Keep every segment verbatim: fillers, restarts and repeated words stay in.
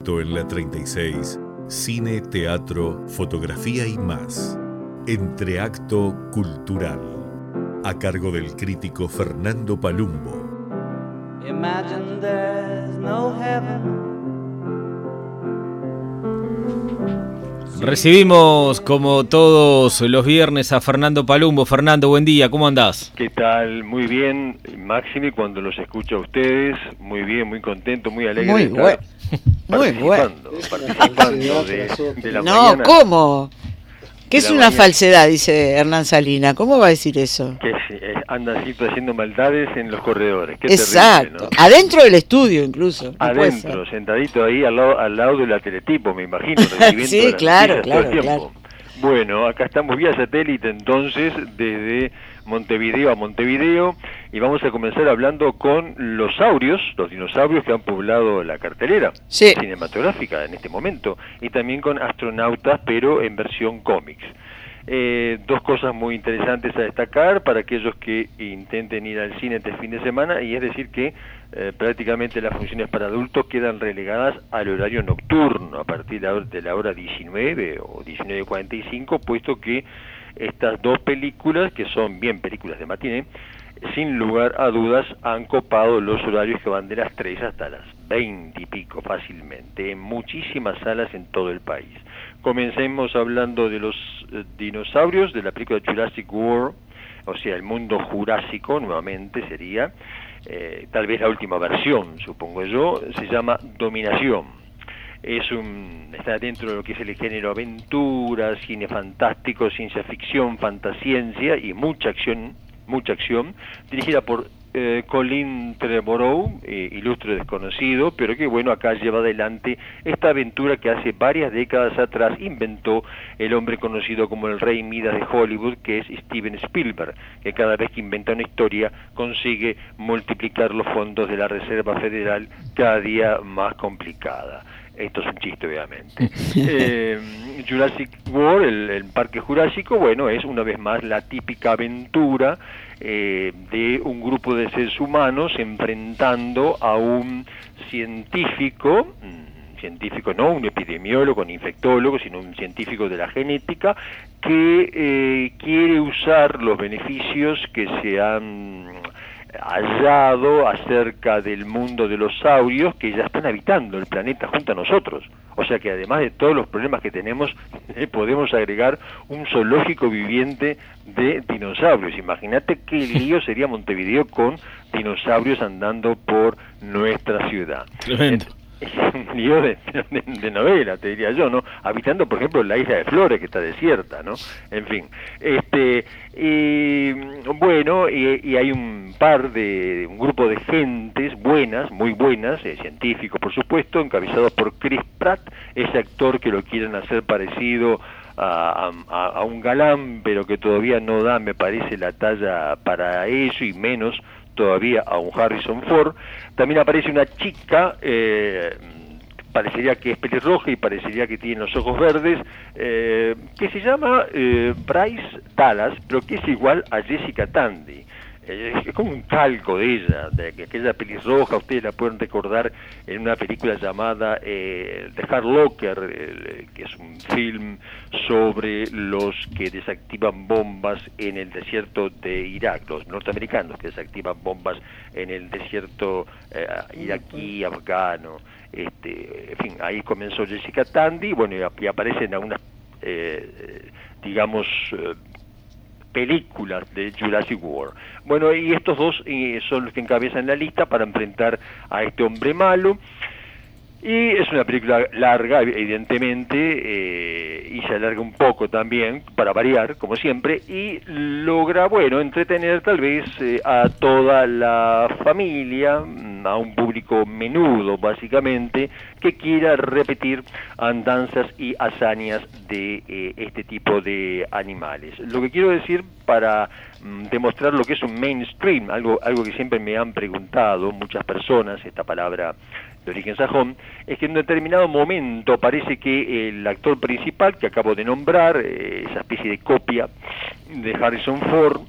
Entreacto en la treinta y seis, cine, teatro, fotografía y más. Entreacto Cultural, a cargo del crítico Fernando Palumbo. Imagine there's no heaven. Recibimos, como todos los viernes, a Fernando Palumbo. Fernando, buen día, ¿cómo andás? ¿Qué tal? Muy bien, Máxime, cuando los escucho a ustedes, muy bien, muy contento, muy alegre muy de estar bueno. Muy bueno. participando de, de la no, mañana. ¿cómo? Que es una mañana. falsedad, dice Hernán Salina. ¿Cómo va a decir eso? Que eh, anda así haciendo maldades en los corredores. Qué Exacto. terrible, ¿no? Adentro del estudio, incluso. No Adentro, sentadito ahí al lado, al lado de la teletipo, me imagino, recibiendo sí, las claro, noticias claro, todo el tiempo. claro. Bueno, acá estamos vía satélite entonces, desde Montevideo a Montevideo, y vamos a comenzar hablando con los saurios, los dinosaurios que han poblado la cartelera sí. cinematográfica en este momento, y también con astronautas, pero en versión cómics. Eh, dos cosas muy interesantes a destacar para aquellos que intenten ir al cine este fin de semana, y es decir que eh, prácticamente las funciones para adultos quedan relegadas al horario nocturno a partir de la hora diecinueve o diecinueve cuarenta y cinco, puesto que estas dos películas, que son bien películas de matiné, sin lugar a dudas han copado los horarios que van de las tres hasta las veinte y pico fácilmente, en muchísimas salas en todo el país. Comencemos hablando de los eh, dinosaurios, de la película Jurassic World, o sea, el mundo jurásico, nuevamente sería, eh, tal vez la última versión, supongo yo, se llama Dominación. Es un, está dentro de lo que es el género aventura, cine fantástico, ciencia ficción, fantasciencia y mucha acción, mucha acción, dirigida por eh, Colin Trevorrow, eh, ilustre desconocido, pero que bueno, acá lleva adelante esta aventura que hace varias décadas atrás inventó el hombre conocido como el Rey Midas de Hollywood, que es Steven Spielberg, que cada vez que inventa una historia consigue multiplicar los fondos de la Reserva Federal cada día más complicada. Esto es un chiste, obviamente. eh, Jurassic World, el, el parque jurásico, bueno, es una vez más la típica aventura eh, de un grupo de seres humanos enfrentando a un científico, científico no, un epidemiólogo, un infectólogo, sino un científico de la genética, que eh, quiere usar los beneficios que se han hallado acerca del mundo de los saurios que ya están habitando el planeta junto a nosotros. O sea que además de todos los problemas que tenemos, eh, podemos agregar un zoológico viviente de dinosaurios. Imagínate qué lío sería Montevideo con dinosaurios andando por nuestra ciudad. Tremendo. Es un lío de, de, de novela, te diría yo, ¿no? Habitando, por ejemplo, la isla de Flores, que está desierta, ¿no? En fin, este, y bueno, y, y hay un par de, un grupo de gentes buenas, muy buenas, eh, científicos, por supuesto, encabezados por Chris Pratt, ese actor que lo quieren hacer parecido a, a, a un galán, pero que todavía no da, me parece, la talla para eso, y menos todavía a un Harrison Ford. También aparece una chica, eh, parecería que es pelirroja y parecería que tiene los ojos verdes, eh, que se llama eh, Bryce Dallas, pero que es igual a Jessica Tandy. Eh, es como un calco de ella, de aquella pelirroja. Ustedes la pueden recordar en una película llamada eh, The Hurt Locker, eh, que es un film sobre los que desactivan bombas en el desierto de Irak, los norteamericanos que desactivan bombas en el desierto eh, iraquí, afgano. Este, en fin, ahí comenzó Jessica Tandy, bueno, y, y aparecen algunas, eh, digamos, eh, películas de Jurassic World. Bueno, y estos dos eh, son los que encabezan la lista para enfrentar a este hombre malo. Y es una película larga, evidentemente, eh, y se alarga un poco también, para variar, como siempre, y logra, bueno, entretener tal vez eh, a toda la familia, a un público menudo, básicamente, que quiera repetir andanzas y hazañas de eh, este tipo de animales. Lo que quiero decir, para mm, demostrar lo que es un mainstream, algo, algo que siempre me han preguntado muchas personas, esta palabra de origen sajón, es que en un determinado momento parece que el actor principal, que acabo de nombrar, eh, esa especie de copia de Harrison Ford,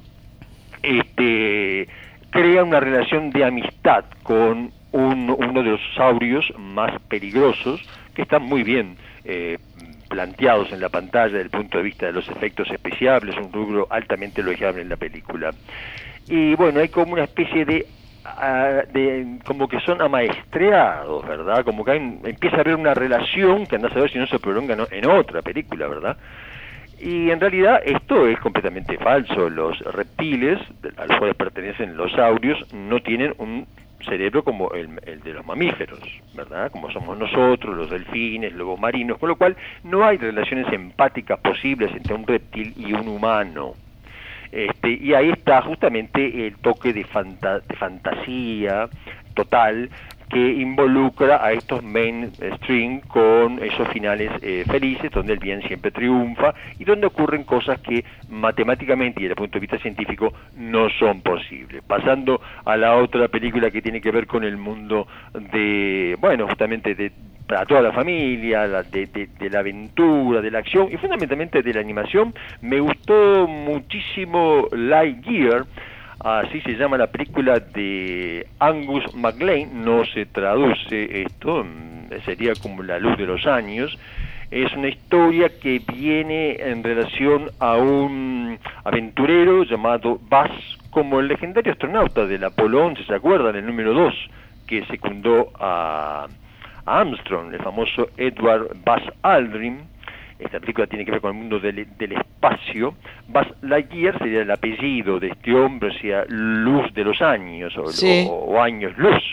este, crea una relación de amistad con un, uno de los saurios más peligrosos que están muy bien eh, planteados en la pantalla desde el punto de vista de los efectos especiales, un rubro altamente elogiable en la película. Y bueno, hay como una especie de, uh, de como que son amaestreados, ¿verdad? Como que hay, empieza a haber una relación que andás a ver si no se prolonga ¿no? en otra película, ¿verdad? Y en realidad esto es completamente falso. Los reptiles, a los cuales pertenecen los saurios, no tienen un cerebro como el, el de los mamíferos, ¿verdad? Como somos nosotros, los delfines, lobos marinos, con lo cual no hay relaciones empáticas posibles entre un reptil y un humano. Este, y ahí está justamente el toque de, fanta de fantasía total que involucra a estos mainstream con esos finales eh, felices, donde el bien siempre triunfa y donde ocurren cosas que matemáticamente y desde el punto de vista científico no son posibles. Pasando a la otra película que tiene que ver con el mundo de, bueno, justamente de para toda la familia, la, de, de, de la aventura, de la acción y fundamentalmente de la animación, me gustó muchísimo Lightyear. Así se llama la película de Angus MacLean, no se traduce esto, sería como La luz de los años. Es una historia que viene en relación a un aventurero llamado Buzz, como el legendario astronauta del Apolo once, ¿se acuerdan? El número dos, que secundó a, a Armstrong, el famoso Edward Buzz Aldrin. Esta película tiene que ver con el mundo del, del espacio. Buzz Lightyear sería el apellido de este hombre, o sea, luz de los años, o, sí. o, o años luz.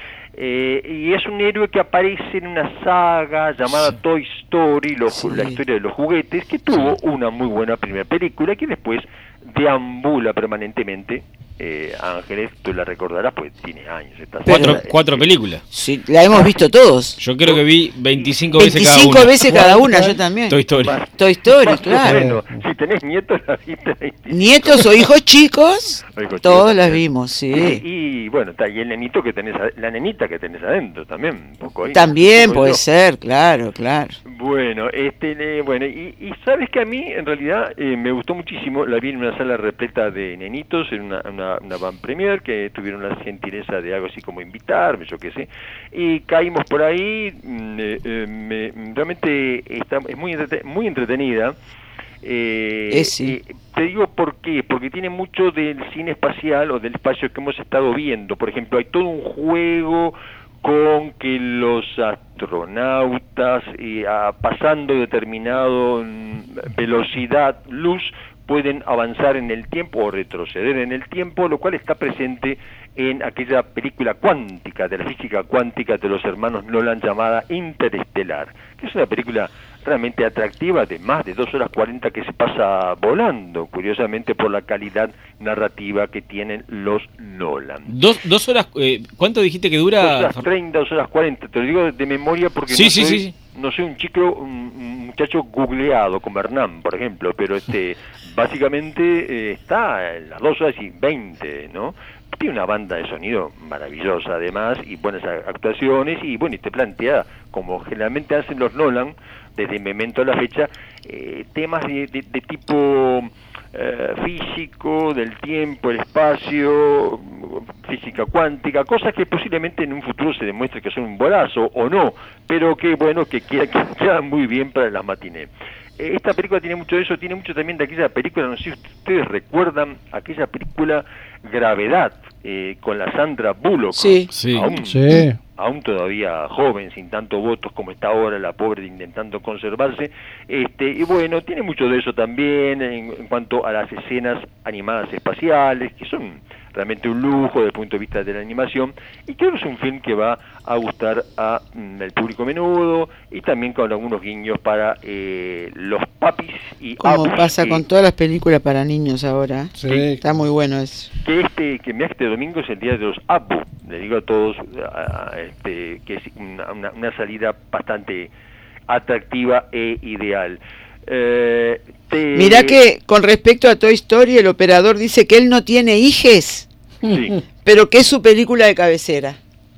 Eh, y es un héroe que aparece en una saga llamada sí. Toy Story, los, sí. la historia de los juguetes, que tuvo sí. una muy buena primera película, que después deambula permanentemente. Eh, Ángeles, tú la recordarás, pues tiene años. Esta cuatro, serie, cuatro eh, películas. Sí, la hemos visto todos. Yo creo que vi veinticinco veces cada una. veinticinco veces cada una, yo también. Toy Story. Toy Story, claro. Bueno, si tenés nietos, la viste. Nietos o hijos chicos, o hijos todos chicos, las vimos, sí. Y, y bueno, está y el nenito que tenés, la nenita que tenés adentro también. Un poco ahí, también un poco puede yo. ser, claro, claro. Bueno, este, eh, bueno, y, y sabes que a mí en realidad eh, me gustó muchísimo. La vi en una sala repleta de nenitos, en una, una, una van premier, que tuvieron la gentileza de algo así como invitarme, yo qué sé, y caímos por ahí. eh, eh, me, realmente está, es muy, entrete, muy entretenida. Eh, eh, sí. eh, te digo por qué, porque tiene mucho del cine espacial o del espacio que hemos estado viendo. Por ejemplo, hay todo un juego con que los astronautas, eh, a, pasando determinado mm, velocidad luz, pueden avanzar en el tiempo o retroceder en el tiempo, lo cual está presente en aquella película cuántica, de la física cuántica de los hermanos Nolan, llamada Interestelar, que es una película realmente atractiva, de más de dos horas cuarenta, que se pasa volando, curiosamente por la calidad narrativa que tienen los Nolan. Dos, dos horas, eh, ¿cuánto dijiste que dura? Dos horas treinta, dos horas cuarenta, te lo digo de memoria porque sí, no, sí, soy, sí. no soy un chico, un, un muchacho googleado como Hernán, por ejemplo, pero este básicamente eh, está en las dos horas y veinte, ¿no? Tiene una banda de sonido maravillosa además y buenas actuaciones y bueno, y te plantea, como generalmente hacen los Nolan desde el momento a la fecha, eh, temas de, de, de tipo eh, físico, del tiempo, el espacio, física cuántica, cosas que posiblemente en un futuro se demuestre que son un bolazo o no, pero que bueno, que quedan muy bien para las matinés. Esta película tiene mucho de eso, tiene mucho también de aquella película, no sé si ustedes recuerdan, aquella película Gravedad, eh, con la Sandra Bullock, sí. Sí. Aún, Sí. aún todavía joven, sin tantos votos como está ahora, la pobre intentando conservarse, este y bueno, tiene mucho de eso también en, en cuanto a las escenas animadas espaciales, que son realmente un lujo desde el punto de vista de la animación, y creo que es un film que va a gustar a mm, el público menudo, y también con algunos guiños para eh, los papis y Como abus, pasa que, con todas las películas para niños ahora. Sí. Está muy bueno eso. que este que mira, este domingo es el día de los abu, le digo a todos a, a, este que es una, una, una salida bastante atractiva e ideal. Eh, te... Mirá que con respecto a Toy Story, el operador dice que él no tiene hijes, Sí. pero que es su película de cabecera.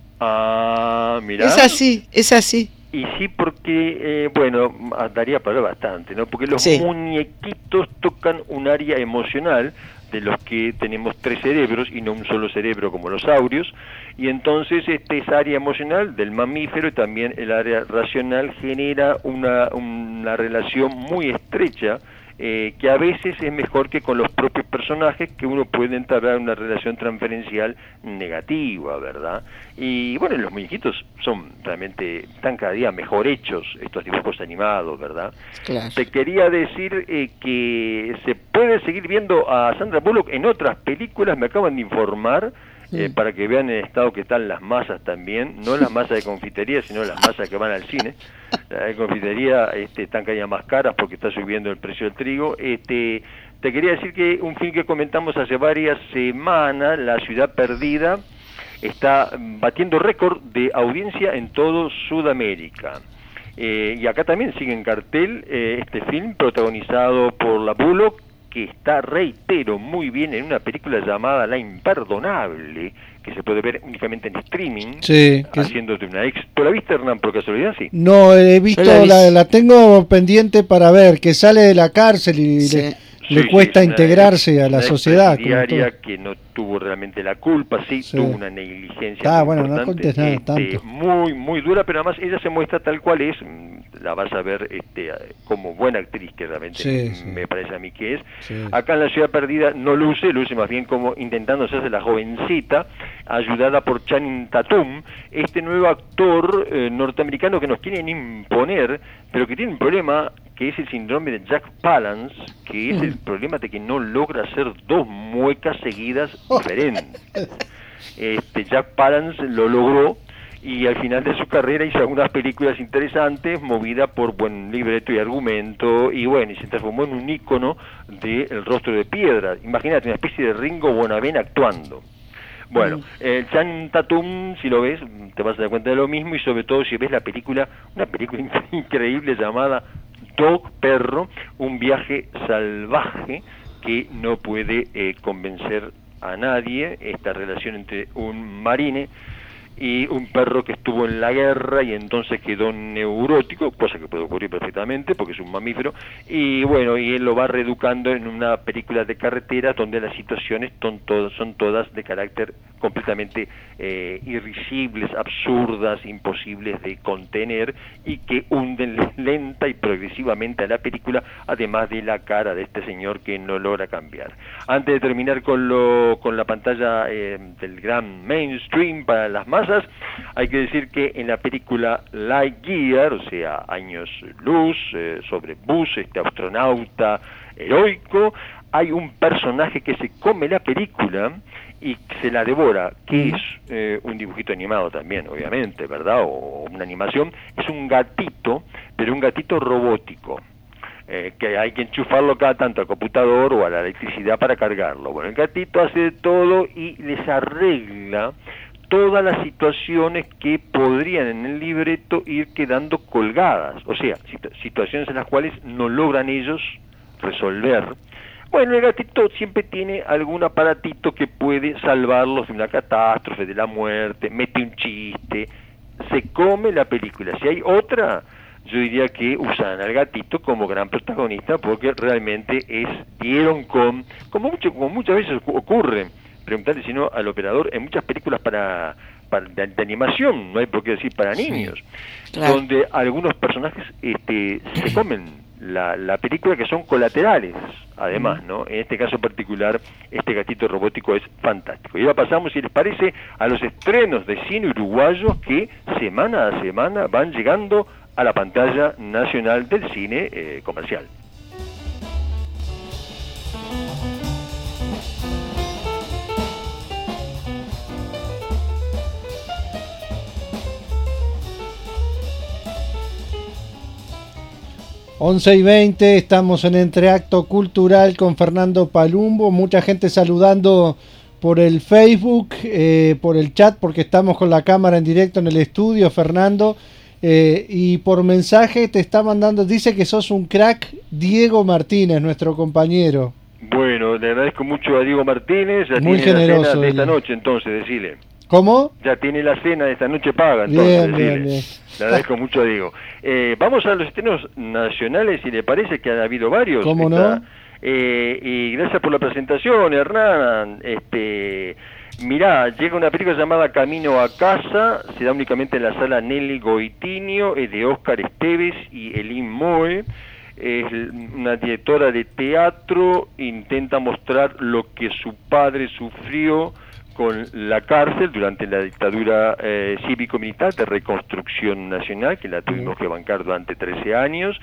Ah, mirá. Es así, es así. Y sí, porque, eh, bueno, daría para bastante, ¿no? Porque los Sí. muñequitos tocan un área emocional de los que tenemos tres cerebros y no un solo cerebro como los saurios, y entonces este, esa área emocional del mamífero y también el área racional genera una, una relación muy estrecha, eh, que a veces es mejor que con los propios personajes, que uno puede entablar una relación transferencial negativa, ¿verdad? Y bueno, los muñequitos son realmente, están cada día mejor hechos, estos dibujos animados, ¿verdad? Claro. Te quería decir eh, que se puede seguir viendo a Sandra Bullock en otras películas, me acaban de informar, eh, Mm. para que vean el estado que están las masas también, no las masas de confitería, sino las masas que van al cine. Las de confitería este, están cada día más caras porque está subiendo el precio del trigo. Este, te quería decir que un film que comentamos hace varias semanas, La Ciudad Perdida, está batiendo récord de audiencia en todo Sudamérica. Eh, y acá también sigue en cartel eh, este film protagonizado por la Bullock, que está, reitero, muy bien en una película llamada La Imperdonable, que se puede ver únicamente en streaming, Sí, que- haciendo de una ex. ¿Tú la viste, Hernán, por casualidad? Sí. No, he visto, Yo la he la, visto. la tengo pendiente para ver, que sale de la cárcel y Sí. le, Sí, le sí, cuesta es una integrarse ex- a la una sociedad. como expresidiaria todo. que no tuvo realmente la culpa, sí, Sí. tuvo una negligencia Ah, muy bueno, no importante, contes nada este, tanto. muy muy dura, pero además ella se muestra tal cual es, mm, la vas a ver este, como buena actriz, que realmente Sí, mm, sí. me parece a mí que es. Sí. Acá en La Ciudad Perdida no luce, luce más bien como intentando hacerse la jovencita, ayudada por Channing Tatum, este nuevo actor eh, norteamericano que nos quieren imponer, pero que tiene un problema que es el síndrome de Jack Palance, que es el problema de que no logra hacer dos muecas seguidas diferentes. Este, Jack Palance lo logró y al final de su carrera hizo algunas películas interesantes, movida por buen libreto y argumento, y bueno, y se transformó en un ícono del rostro de piedra. Imagínate, una especie de Ringo Bonavent actuando. Bueno, el Channing Tatum, si lo ves, te vas a dar cuenta de lo mismo, y sobre todo si ves la película, una película increíble llamada Dog, Perro, un viaje salvaje que no puede eh, convencer a nadie, esta relación entre un marine y un perro que estuvo en la guerra y entonces quedó neurótico, cosa que puede ocurrir perfectamente porque es un mamífero, y bueno, y él lo va reeducando en una película de carretera donde las situaciones son, to- son todas de carácter completamente eh, irrisibles, absurdas, imposibles de contener, y que hunden lenta y progresivamente a la película, además de la cara de este señor que no logra cambiar. Antes de terminar con, lo, con la pantalla eh, del gran mainstream para las masas, hay que decir que en la película Lightyear, o sea, Años Luz, eh, sobre Buzz, este astronauta heroico, hay un personaje que se come la película y se la devora, que es eh, un dibujito animado también, obviamente, ¿verdad? O una animación, es un gatito, pero un gatito robótico. Eh, que hay que enchufarlo cada tanto al computador o a la electricidad para cargarlo. Bueno, el gatito hace de todo y les arregla todas las situaciones que podrían en el libreto ir quedando colgadas, o sea, situ- situaciones en las cuales no logran ellos resolver. Bueno, el gatito siempre tiene algún aparatito que puede salvarlos de una catástrofe, de la muerte, mete un chiste, se come la película. Si hay otra, yo diría que usan al gatito como gran protagonista, porque realmente es, dieron con, como, mucho, como muchas veces ocurre, preguntarle si no al operador, en muchas películas para, para de, de animación, no hay por qué decir para niños, claro. donde algunos personajes este, se comen la, la película, que son colaterales, además, ¿no? En este caso particular, este gatito robótico es fantástico. Y ahora pasamos, si les parece, a los estrenos de cine uruguayos que semana a semana van llegando a la pantalla nacional del cine eh, comercial. once y veinte, estamos en Entreacto Cultural con Fernando Palumbo, mucha gente saludando por el Facebook, eh, por el chat, porque estamos con la cámara en directo en el estudio, Fernando, eh, y por mensaje te está mandando, dice que sos un crack, Diego Martínez, nuestro compañero. Bueno, le agradezco mucho a Diego Martínez, ya Muy tiene generoso la cena de esta él. noche, entonces, decile. ¿Cómo? Ya tiene la cena de esta noche paga, entonces, Bien, decile. bien, bien. Le agradezco mucho a Diego. Eh, vamos a los estrenos nacionales, si le parece, que han habido varios. ¿Cómo Está no? Eh, y gracias por la presentación, Hernán. Este, mirá, llega una película llamada Camino a Casa, se da únicamente en la sala Nelly Goitinio, es de Óscar Esteves y Elin Moe. Es una directora de teatro, intenta mostrar lo que su padre sufrió con la cárcel durante la dictadura eh, cívico-militar de reconstrucción nacional, que la tuvimos que bancar durante trece años,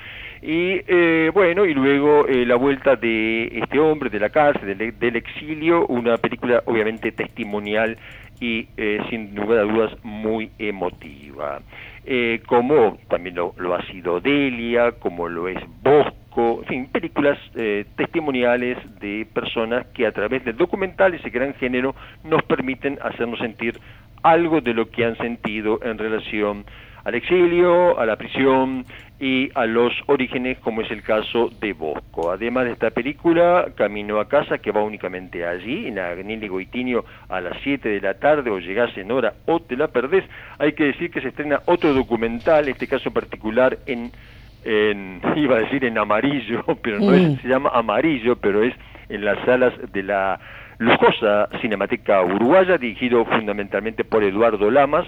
y eh, bueno, y luego eh, la vuelta de este hombre de la cárcel, del, del exilio, una película obviamente testimonial y eh, sin lugar a dudas muy emotiva. Eh, como también lo, lo ha sido Delia, como lo es Bosco, en fin, películas eh, testimoniales de personas que a través de documentales de gran género nos permiten hacernos sentir algo de lo que han sentido en relación al exilio, a la prisión y a los orígenes, como es el caso de Bosco. Además de esta película, Camino a Casa, que va únicamente allí, en la Nelly Goitinio, a las siete de la tarde, o llegás en hora o te la perdés. Hay que decir que se estrena otro documental, en este caso particular, en, en iba a decir en amarillo, pero no Mm. es, se llama Amarillo, pero es en las salas de la lujosa Cinemateca Uruguaya, dirigido fundamentalmente por Eduardo Lamas.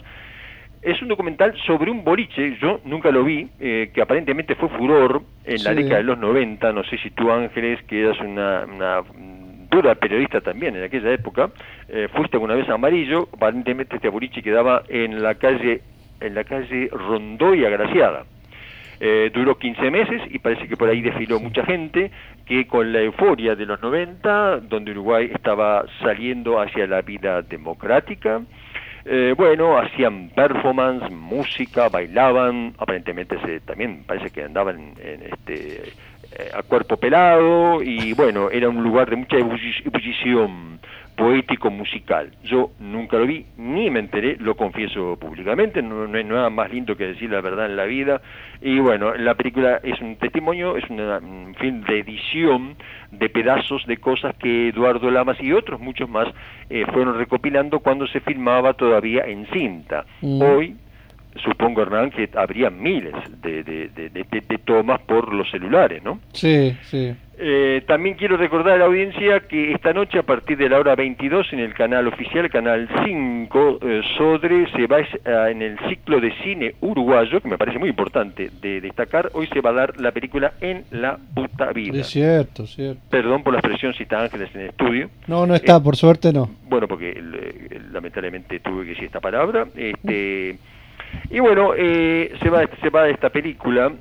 Es un documental sobre un boliche, yo nunca lo vi, eh, que aparentemente fue furor en la Sí. década de los noventa, no sé si tú, Ángeles, que eras una, una dura periodista también en aquella época, eh, fuiste alguna vez a Amarillo. Aparentemente este boliche quedaba en la calle, en la calle Rondó y Agraciada. Eh, duró quince meses y parece que por ahí desfiló mucha gente que con la euforia de los noventa, donde Uruguay estaba saliendo hacia la vida democrática, Eh, bueno, hacían performance, música, bailaban, aparentemente se, también parece que andaban en, este, eh, a cuerpo pelado, y bueno, era un lugar de mucha ebullic- ebullición poético-musical. Yo nunca lo vi, ni me enteré, lo confieso públicamente, no, no hay nada más lindo que decir la verdad en la vida. Y bueno, la película es un testimonio, es una, un film de edición de pedazos de cosas que Eduardo Lamas y otros muchos más eh, fueron recopilando cuando se filmaba todavía en cinta. Mm. Hoy, supongo, Hernán, que habría miles de, de, de, de, de tomas por los celulares, ¿no? Sí, sí. Eh, también quiero recordar a la audiencia que esta noche, a partir de la hora veintidós, en el canal oficial, canal cinco, eh, Sodre se va a, en el ciclo de cine uruguayo, que me parece muy importante de destacar, hoy se va a dar la película En la puta vida. Es cierto, cierto. Perdón por la expresión, si está Ángeles en el estudio. No, no está, Eh, por suerte no. Bueno, porque eh, lamentablemente tuve que decir esta palabra. Este, y bueno, eh, se va se va de esta película.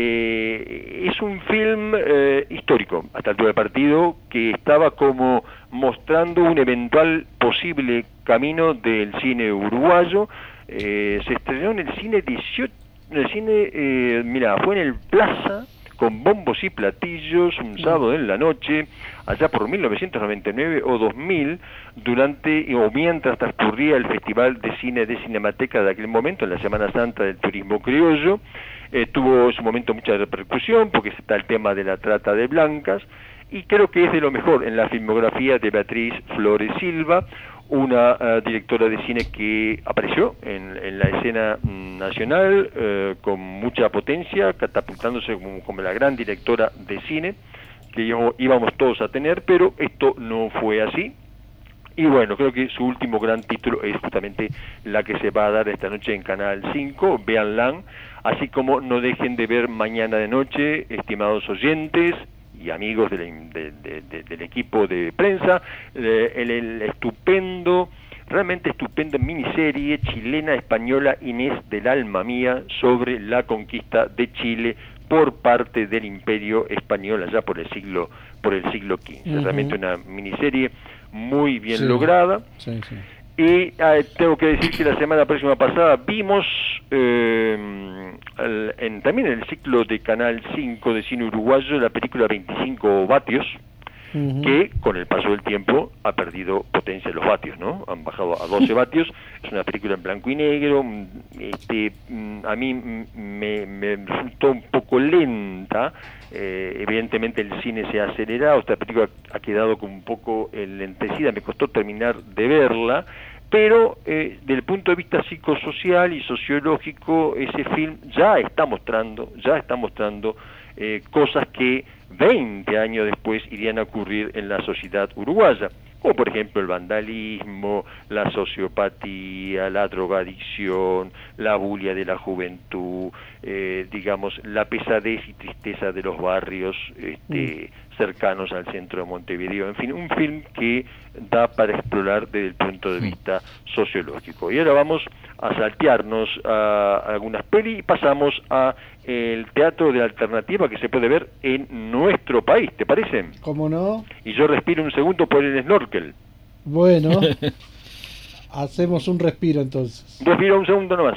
Eh, es un film eh, histórico, hasta el altura del partido, que estaba como mostrando un eventual posible camino del cine uruguayo. Eh, se estrenó en el cine dieciocho, en el cine, eh, mira, fue en el Plaza, con bombos y platillos, un sábado en la noche, allá por mil novecientos noventa y nueve o dos mil, durante o mientras transcurría el Festival de Cine de Cinemateca de aquel momento, en la Semana Santa del Turismo Criollo. Eh, tuvo en su momento mucha repercusión, porque está el tema de la trata de blancas, y creo que es de lo mejor en la filmografía de Beatriz Flores Silva, una uh, directora de cine que apareció en, en la escena mm, nacional uh, con mucha potencia, catapultándose como, como la gran directora de cine que íbamos, íbamos todos a tener, pero esto no fue así. Y bueno, creo que su último gran título es justamente la que se va a dar esta noche en Canal cinco, véanla, así como no dejen de ver Mañana de Noche, estimados oyentes y amigos de la, de, de, de, del equipo de prensa, eh, el, el estupendo, realmente estupenda miniserie chilena-española Inés del alma mía sobre la conquista de Chile por parte del Imperio Español allá por el siglo por el siglo quince. Uh-huh. Realmente una miniserie muy bien sí. lograda. Sí, sí. Y eh, tengo que decir que la semana próxima pasada vimos eh, el, en, también en el ciclo de Canal cinco de cine uruguayo la película veinticinco vatios, uh-huh. que con el paso del tiempo ha perdido potencia los vatios, ¿no? Han bajado a doce vatios. Es una película en blanco y negro. Este, a mí me, me resultó un poco lenta. Eh, evidentemente el cine se ha acelerado, esta película ha quedado con un poco lentecida, me costó terminar de verla, pero eh, desde el punto de vista psicosocial y sociológico, ese film ya está mostrando, ya está mostrando eh, cosas que veinte años después irían a ocurrir en la sociedad uruguaya, como por ejemplo el vandalismo, la sociopatía, la drogadicción, la bulia de la juventud, eh, digamos, la pesadez y tristeza de los barrios este, mm. cercanos al centro de Montevideo. En fin, un film que da para explorar desde el punto de vista sociológico. Y ahora vamos a saltearnos a algunas pelis y pasamos a el teatro de alternativa que se puede ver en nuestro país, ¿te parece? ¿Cómo no? Y yo respiro un segundo por el snorkel. Bueno, hacemos un respiro entonces. Respiro un segundo nomás.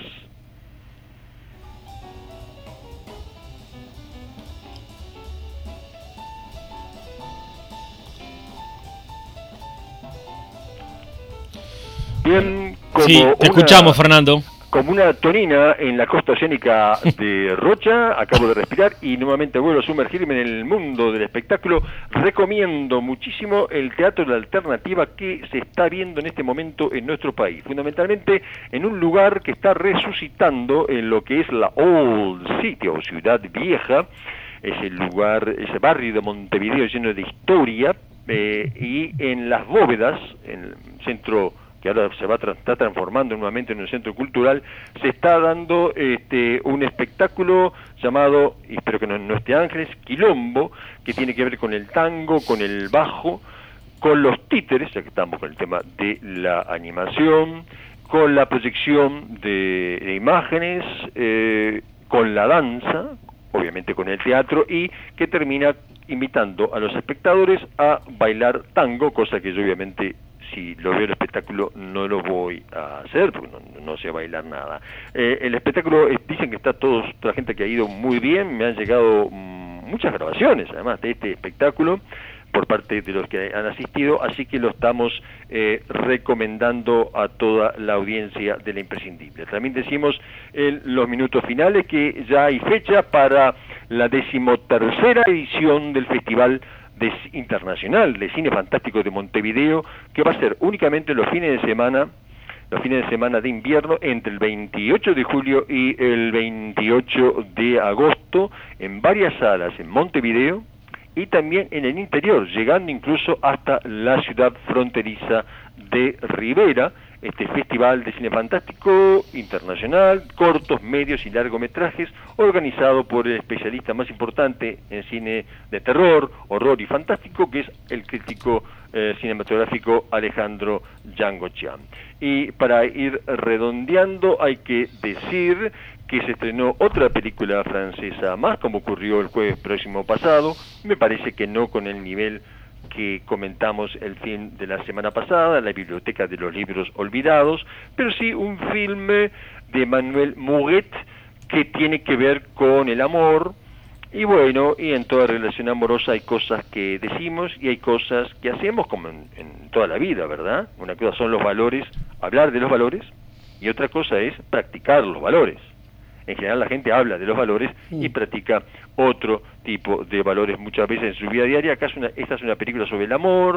Bien, como sí, te una, escuchamos, Fernando. Como una tonina en la costa oceánica de Rocha, acabo de respirar y nuevamente vuelvo a sumergirme en el mundo del espectáculo. Recomiendo muchísimo el teatro de la alternativa que se está viendo en este momento en nuestro país, fundamentalmente en un lugar que está resucitando en lo que es la Old City o Ciudad Vieja, ese lugar, ese barrio de Montevideo lleno de historia, eh, y en las bóvedas, en el centro que ahora se va a tra- está transformando nuevamente en un centro cultural, se está dando este, un espectáculo llamado, y espero que no, no esté Ángeles, Quilombo, que tiene que ver con el tango, con el bajo, con los títeres, ya que estamos con el tema de la animación, con la proyección de, de imágenes, eh, con la danza, obviamente con el teatro, y que termina invitando a los espectadores a bailar tango, cosa que yo obviamente, si lo veo el espectáculo, no lo voy a hacer, porque no, no sé bailar nada. Eh, el espectáculo, eh, dicen que está todos, toda la gente que ha ido muy bien, me han llegado mmm, muchas grabaciones, además, de este espectáculo, por parte de los que han asistido, así que lo estamos eh, recomendando a toda la audiencia de La Imprescindible. También decimos en los minutos finales que ya hay fecha para la decimotercera edición del Festival de, Internacional de Cine Fantástico de Montevideo, que va a ser únicamente los fines de semana, los fines de semana de invierno, entre el veintiocho de julio y el veintiocho de agosto, en varias salas en Montevideo, y también en el interior, llegando incluso hasta la ciudad fronteriza de Rivera, este Festival de Cine Fantástico Internacional, cortos, medios y largometrajes, organizado por el especialista más importante en cine de terror, horror y fantástico, que es el crítico eh, cinematográfico Alejandro Django Chan. Y para ir redondeando, hay que decir que se estrenó otra película francesa más, como ocurrió el jueves próximo pasado, me parece que no con el nivel que comentamos el fin de la semana pasada, La Biblioteca de los Libros Olvidados, pero sí un filme de Emmanuel Mouret que tiene que ver con el amor, y bueno, y en toda relación amorosa hay cosas que decimos y hay cosas que hacemos, como en, en toda la vida, ¿verdad? Una cosa son los valores, hablar de los valores, y otra cosa es practicar los valores. En general la gente habla de los valores y practica otro tipo de valores muchas veces en su vida diaria. Acá es una, esta es una película sobre el amor,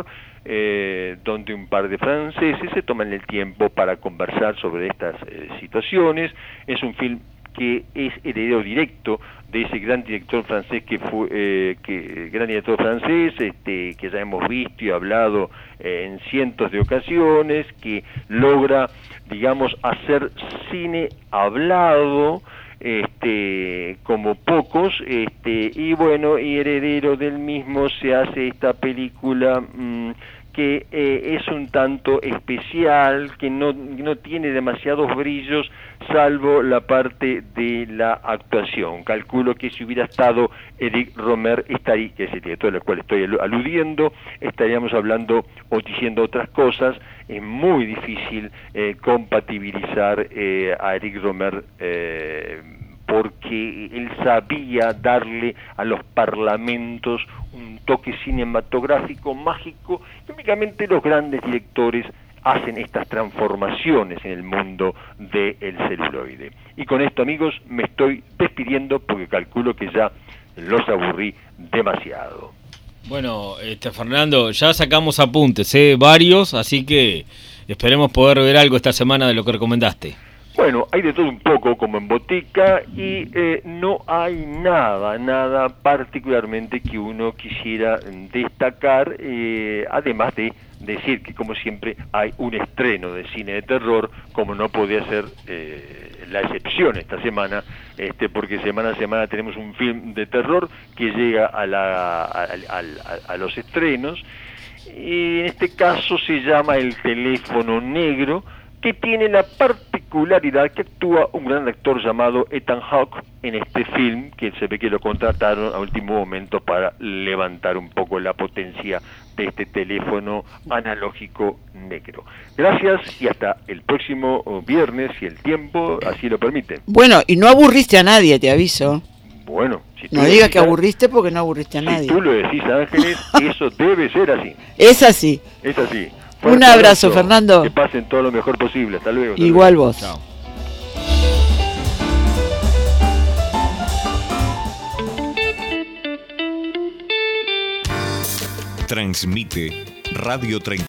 eh, donde un par de franceses se toman el tiempo para conversar sobre estas eh, situaciones. Es un film que es heredero directo de ese gran director francés que fue eh, que gran director francés este que ya hemos visto y hablado eh, en cientos de ocasiones, que logra, digamos, hacer cine hablado este como pocos, este y bueno, y heredero del mismo se hace esta película mmm, que eh, es un tanto especial, que no, no tiene demasiados brillos, salvo la parte de la actuación. Calculo que si hubiera estado Eric Romer, estaría, que es el director al cual estoy aludiendo, estaríamos hablando o diciendo otras cosas. Es muy difícil eh, compatibilizar eh, a Eric Romer, eh, porque él sabía darle a los parlamentos un toque cinematográfico mágico, y únicamente los grandes directores hacen estas transformaciones en el mundo del celuloide. Y con esto, amigos, me estoy despidiendo porque calculo que ya los aburrí demasiado. Bueno, este Fernando, ya sacamos apuntes, ¿eh? varios, así que Esperemos poder ver algo esta semana de lo que recomendaste. Bueno, hay de todo un poco como en botica y eh, no hay nada, nada particularmente que uno quisiera destacar, eh, además de decir que como siempre hay un estreno de cine de terror, como no podía ser eh, la excepción esta semana, este, porque semana a semana tenemos un film de terror que llega a, la, a, a, a, a los estrenos, y en este caso se llama El teléfono negro, que tiene la particularidad que actúa un gran actor llamado Ethan Hawke en este film, que se ve que lo contrataron a último momento para levantar un poco la potencia de este teléfono analógico negro. Gracias y hasta el próximo viernes, si el tiempo así lo permite. Bueno, y no aburriste a nadie, te aviso. Bueno, si tú no digas que aburriste porque no aburriste a si nadie. Si tú lo decís, Ángeles, eso debe ser así. Es así. Es así. Un abrazo, Fernando. Que pasen todo lo mejor posible. Hasta luego. Hasta Igual luego. vos. Chao. Transmite Radio treinta.